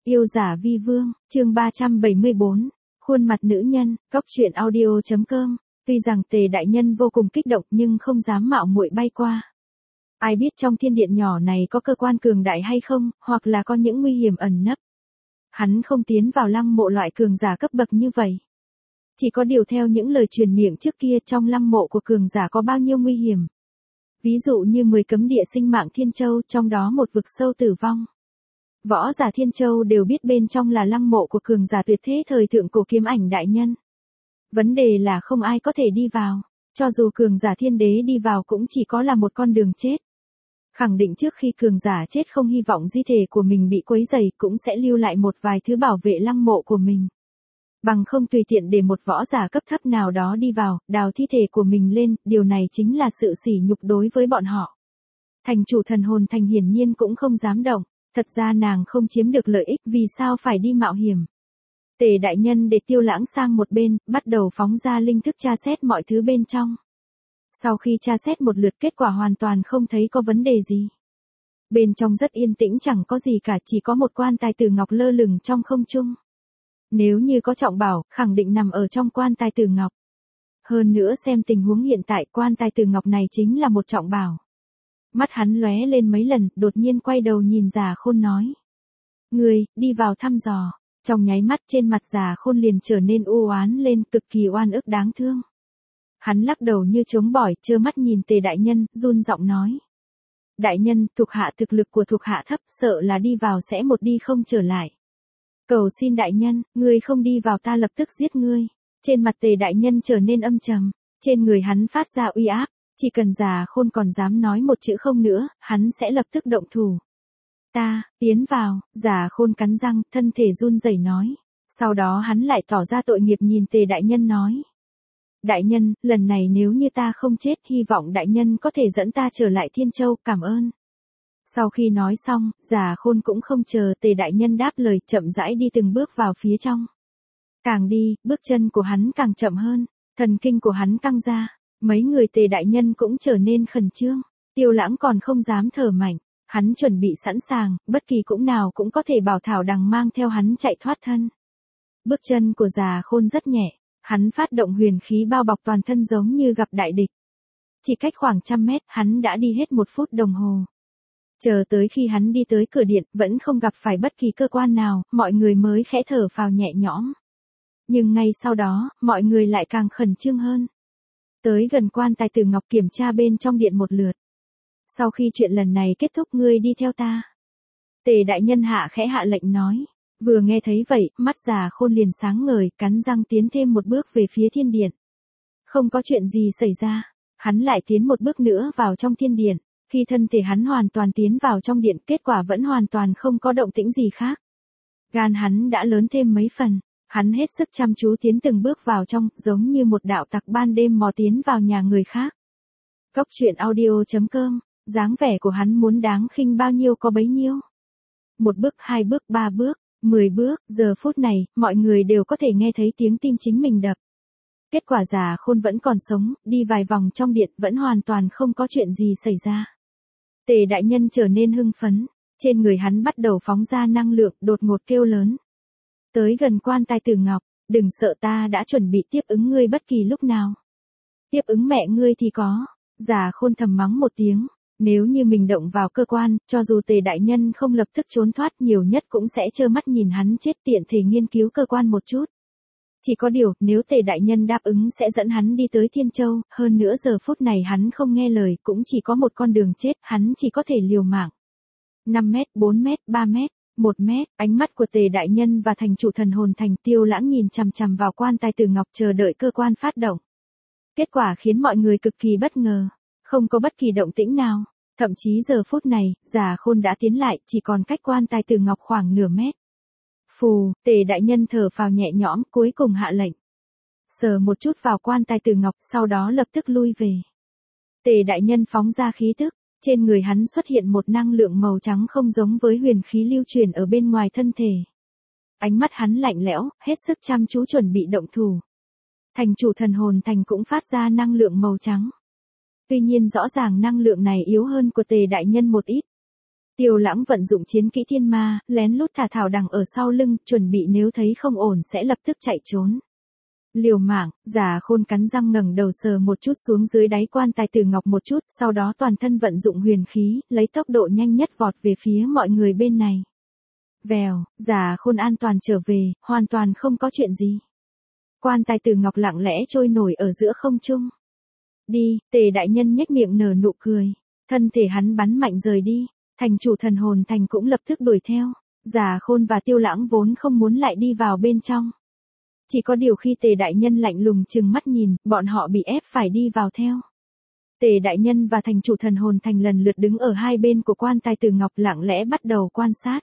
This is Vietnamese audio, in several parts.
Yêu giả vi vương, chương 374, khuôn mặt nữ nhân, góc truyện audio.com. Tuy rằng Tề đại nhân vô cùng kích động nhưng không dám mạo muội bay qua. Ai biết trong thiên điện nhỏ này có cơ quan cường đại hay không, hoặc là có những nguy hiểm ẩn nấp. Hắn không tiến vào lăng mộ loại cường giả cấp bậc như vậy. Chỉ có điều theo những lời truyền miệng trước kia trong lăng mộ của cường giả có bao nhiêu nguy hiểm. Ví dụ như 10 cấm địa sinh mạng Thiên Châu, trong đó một vực sâu tử vong. Võ giả Thiên Châu đều biết bên trong là lăng mộ của cường giả tuyệt thế thời thượng cổ Kiếm Ảnh đại nhân. Vấn đề là không ai có thể đi vào, cho dù cường giả thiên đế đi vào cũng chỉ có là một con đường chết. Khẳng định trước khi cường giả chết không hy vọng di thể của mình bị quấy rầy, cũng sẽ lưu lại một vài thứ bảo vệ lăng mộ của mình. Bằng không tùy tiện để một võ giả cấp thấp nào đó đi vào, đào thi thể của mình lên, điều này chính là sự sỉ nhục đối với bọn họ. Thành chủ Thần Hồn Thành hiển nhiên cũng không dám động, thật ra nàng không chiếm được lợi ích, vì sao phải đi mạo hiểm. Tề đại nhân để Tiêu Lãng sang một bên, bắt đầu phóng ra linh thức tra xét mọi thứ bên trong. Sau khi tra xét một lượt, kết quả hoàn toàn không thấy có vấn đề gì. Bên trong rất yên tĩnh, chẳng có gì cả, chỉ có một quan tài tử ngọc lơ lửng trong không trung. Nếu như có trọng bảo, khẳng định nằm ở trong quan tài tử ngọc. Hơn nữa xem tình huống hiện tại, quan tài tử ngọc này chính là một trọng bảo. Mắt hắn lóe lên mấy lần, đột nhiên quay đầu nhìn Già Khôn nói: "Ngươi, đi vào thăm dò." Trong nháy mắt trên mặt Già Khôn liền trở nên u oán lên, cực kỳ oan ức đáng thương. Hắn lắc đầu như chống bỏi, trơ mắt nhìn Tề đại nhân, run giọng nói: "Đại nhân, thuộc hạ thực lực của thuộc hạ thấp, sợ là đi vào sẽ một đi không trở lại. Cầu xin đại nhân, ngươi không đi vào ta lập tức giết ngươi." Trên mặt Tề đại nhân trở nên âm trầm, trên người hắn phát ra uy áp, chỉ cần Già Khôn còn dám nói một chữ không nữa, hắn sẽ lập tức động thủ. "Ta, tiến vào." Già Khôn cắn răng, thân thể run rẩy nói. Sau đó hắn lại tỏ ra tội nghiệp nhìn Tề đại nhân nói: "Đại nhân, lần này nếu như ta không chết, hy vọng đại nhân có thể dẫn ta trở lại Thiên Châu, cảm ơn." Sau khi nói xong, Già Khôn cũng không chờ Tề đại nhân đáp lời, chậm rãi đi từng bước vào phía trong. Càng đi, bước chân của hắn càng chậm hơn, thần kinh của hắn căng ra, mấy người Tề đại nhân cũng trở nên khẩn trương. Tiêu Lãng còn không dám thở mạnh, hắn chuẩn bị sẵn sàng, bất kỳ cũng nào cũng có thể bảo Thảo Đằng mang theo hắn chạy thoát thân. Bước chân của Già Khôn rất nhẹ, hắn phát động huyền khí bao bọc toàn thân giống như gặp đại địch. Chỉ cách khoảng 100 mét, hắn đã đi hết 1 phút đồng hồ. Chờ tới khi hắn đi tới cửa điện, vẫn không gặp phải bất kỳ cơ quan nào, mọi người mới khẽ thở phào nhẹ nhõm. Nhưng ngay sau đó, mọi người lại càng khẩn trương hơn. Tới gần quan tài tử ngọc kiểm tra bên trong điện một lượt. Sau khi chuyện lần này kết thúc, ngươi đi theo ta. Tề đại nhân khẽ hạ lệnh nói. Vừa nghe thấy vậy, mắt Già Khôn liền sáng ngời, cắn răng tiến thêm một bước về phía thiên điện. Không có chuyện gì xảy ra, hắn lại tiến một bước nữa vào trong thiên điện. Khi thân thể hắn hoàn toàn tiến vào trong điện, kết quả vẫn hoàn toàn không có động tĩnh gì khác. Gan hắn đã lớn thêm mấy phần, hắn hết sức chăm chú tiến từng bước vào trong, giống như một đạo tặc ban đêm mò tiến vào nhà người khác. Góc truyện audio.com, dáng vẻ của hắn muốn đáng khinh bao nhiêu có bấy nhiêu. 1 bước, 2 bước, 3 bước, 10 bước, giờ phút này, mọi người đều có thể nghe thấy tiếng tim chính mình đập. Kết quả Già Khôn vẫn còn sống, đi vài vòng trong điện vẫn hoàn toàn không có chuyện gì xảy ra. Tề đại nhân trở nên hưng phấn, trên người hắn bắt đầu phóng ra năng lượng, đột ngột kêu lớn. Tới gần quan tài tử ngọc, đừng sợ, ta đã chuẩn bị tiếp ứng ngươi bất kỳ lúc nào. Tiếp ứng mẹ ngươi thì có. Già Khôn thầm mắng một tiếng, nếu như mình động vào cơ quan, cho dù Tề đại nhân không lập tức trốn thoát, nhiều nhất cũng sẽ trơ mắt nhìn hắn chết, tiện thể nghiên cứu cơ quan một chút. Chỉ có điều, nếu Tề đại nhân đáp ứng sẽ dẫn hắn đi tới Thiên Châu, hơn nữa giờ phút này hắn không nghe lời, cũng chỉ có một con đường chết, hắn chỉ có thể liều mạng. 5 mét, 4 mét, 3 mét, 1 mét, ánh mắt của Tề đại nhân và thành chủ Thần Hồn Thành Tiêu Lãng nhìn chằm chằm vào quan tài tử ngọc, chờ đợi cơ quan phát động. Kết quả khiến mọi người cực kỳ bất ngờ, không có bất kỳ động tĩnh nào, thậm chí giờ phút này, Già Khôn đã tiến lại, chỉ còn cách quan tài tử ngọc khoảng nửa mét. Phù, Tề đại nhân thở phào nhẹ nhõm, cuối cùng hạ lệnh. Sờ một chút vào quan tài tử ngọc, sau đó lập tức lui về. Tề đại nhân phóng ra khí tức, trên người hắn xuất hiện một năng lượng màu trắng không giống với huyền khí lưu truyền ở bên ngoài thân thể. Ánh mắt hắn lạnh lẽo, hết sức chăm chú chuẩn bị động thủ. Thành chủ Thần Hồn Thành cũng phát ra năng lượng màu trắng. Tuy nhiên rõ ràng năng lượng này yếu hơn của Tề đại nhân một ít. Tiêu Lãng vận dụng chiến kỹ thiên ma, lén lút thả thảo đằng ở sau lưng, chuẩn bị nếu thấy không ổn sẽ lập tức chạy trốn. Liều mạng, Giả Khôn cắn răng ngẩng đầu sờ một chút xuống dưới đáy quan tài tử ngọc một chút, sau đó toàn thân vận dụng huyền khí, lấy tốc độ nhanh nhất vọt về phía mọi người bên này. Vèo, Giả Khôn an toàn trở về, hoàn toàn không có chuyện gì. Quan tài tử ngọc lặng lẽ trôi nổi ở giữa không trung. Đi, Tề đại nhân nhếch miệng nở nụ cười. Thân thể hắn bắn mạnh rời đi, thành chủ thần hồn thành cũng lập tức đuổi theo. Giả Khôn và Tiêu Lãng vốn không muốn lại đi vào bên trong. Chỉ có điều khi Tề đại nhân lạnh lùng trừng mắt nhìn, bọn họ bị ép phải đi vào theo. Tề đại nhân và thành chủ thần hồn thành lần lượt đứng ở hai bên của quan tài tử ngọc lặng lẽ bắt đầu quan sát.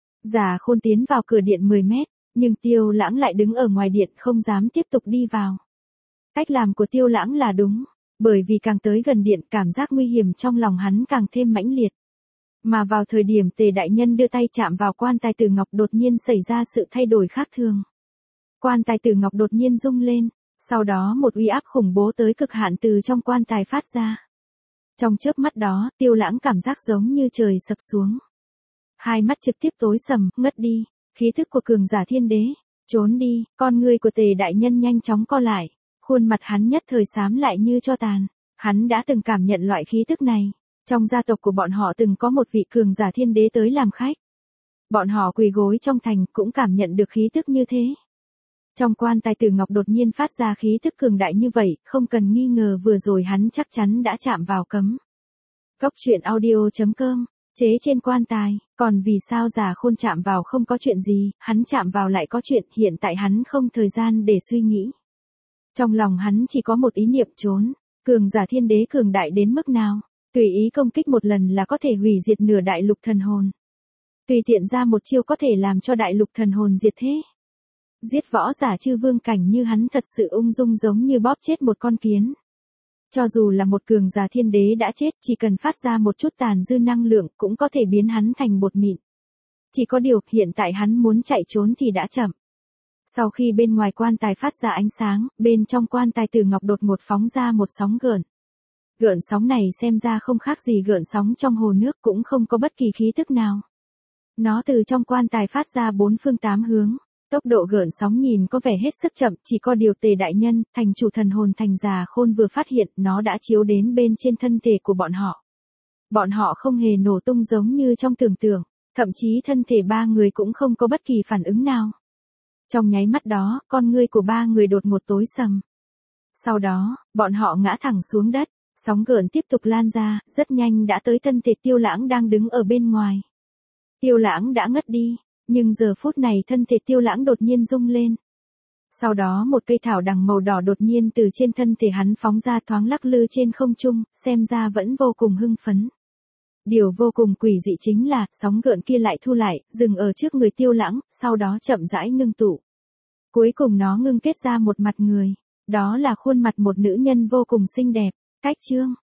Giả Khôn tiến vào cửa điện 10 mét, nhưng Tiêu Lãng lại đứng ở ngoài điện không dám tiếp tục đi vào. Cách làm của Tiêu Lãng là đúng, bởi vì càng tới gần điện cảm giác nguy hiểm trong lòng hắn càng thêm mãnh liệt. Mà vào thời điểm Tề đại nhân đưa tay chạm vào quan tài tử ngọc đột nhiên xảy ra sự thay đổi khác thường. Quan tài tử ngọc đột nhiên rung lên, sau đó một uy áp khủng bố tới cực hạn từ trong quan tài phát ra. Trong chớp mắt đó, Tiêu Lãng cảm giác giống như trời sập xuống. Hai mắt trực tiếp tối sầm, ngất đi, khí thức của cường giả thiên đế, trốn đi, con người của Tề đại nhân nhanh chóng co lại, khuôn mặt hắn nhất thời xám lại như tro tàn, hắn đã từng cảm nhận loại khí tức này, trong gia tộc của bọn họ từng có một vị cường giả thiên đế tới làm khách. Bọn họ quỳ gối trong thành cũng cảm nhận được khí tức như thế. Trong quan tài tử ngọc đột nhiên phát ra khí tức cường đại như vậy, không cần nghi ngờ vừa rồi hắn chắc chắn đã chạm vào cấm. Góc truyện audio.com, chế trên quan tài, còn vì sao Giả Khôn chạm vào không có chuyện gì, hắn chạm vào lại có chuyện, hiện tại hắn không thời gian để suy nghĩ. Trong lòng hắn chỉ có một ý niệm trốn, cường giả thiên đế cường đại đến mức nào, tùy ý công kích một lần là có thể hủy diệt nửa đại lục thần hồn. Tùy tiện ra một chiêu có thể làm cho đại lục thần hồn diệt thế. Giết võ giả chư vương cảnh như hắn thật sự ung dung giống như bóp chết một con kiến. Cho dù là một cường giả thiên đế đã chết, chỉ cần phát ra một chút tàn dư năng lượng cũng có thể biến hắn thành bột mịn. Chỉ có điều, hiện tại hắn muốn chạy trốn thì đã chậm. Sau khi bên ngoài quan tài phát ra ánh sáng, bên trong quan tài tử ngọc đột ngột phóng ra một sóng gợn. Gợn sóng này xem ra không khác gì gợn sóng trong hồ nước, cũng không có bất kỳ khí tức nào. Nó từ trong quan tài phát ra bốn phương tám hướng. Tốc độ gợn sóng nhìn có vẻ hết sức chậm, chỉ có điều Tề đại nhân, thành chủ thần hồn thành Giả Khôn vừa phát hiện, nó đã chiếu đến bên trên thân thể của bọn họ. Bọn họ không hề nổ tung giống như trong tưởng tượng, thậm chí thân thể ba người cũng không có bất kỳ phản ứng nào. Trong nháy mắt đó, con ngươi của ba người đột ngột tối sầm. Sau đó, bọn họ ngã thẳng xuống đất, sóng gợn tiếp tục lan ra, rất nhanh đã tới thân thể Tiêu Lãng đang đứng ở bên ngoài. Tiêu Lãng đã ngất đi. Nhưng giờ phút này thân thể Tiêu Lãng đột nhiên rung lên. Sau đó một cây thảo đằng màu đỏ đột nhiên từ trên thân thể hắn phóng ra thoáng lắc lư trên không trung, xem ra vẫn vô cùng hưng phấn. Điều vô cùng quỷ dị chính là, sóng gợn kia lại thu lại, dừng ở trước người Tiêu Lãng, sau đó chậm rãi ngưng tụ. Cuối cùng nó ngưng kết ra một mặt người. Đó là khuôn mặt một nữ nhân vô cùng xinh đẹp. Cách chương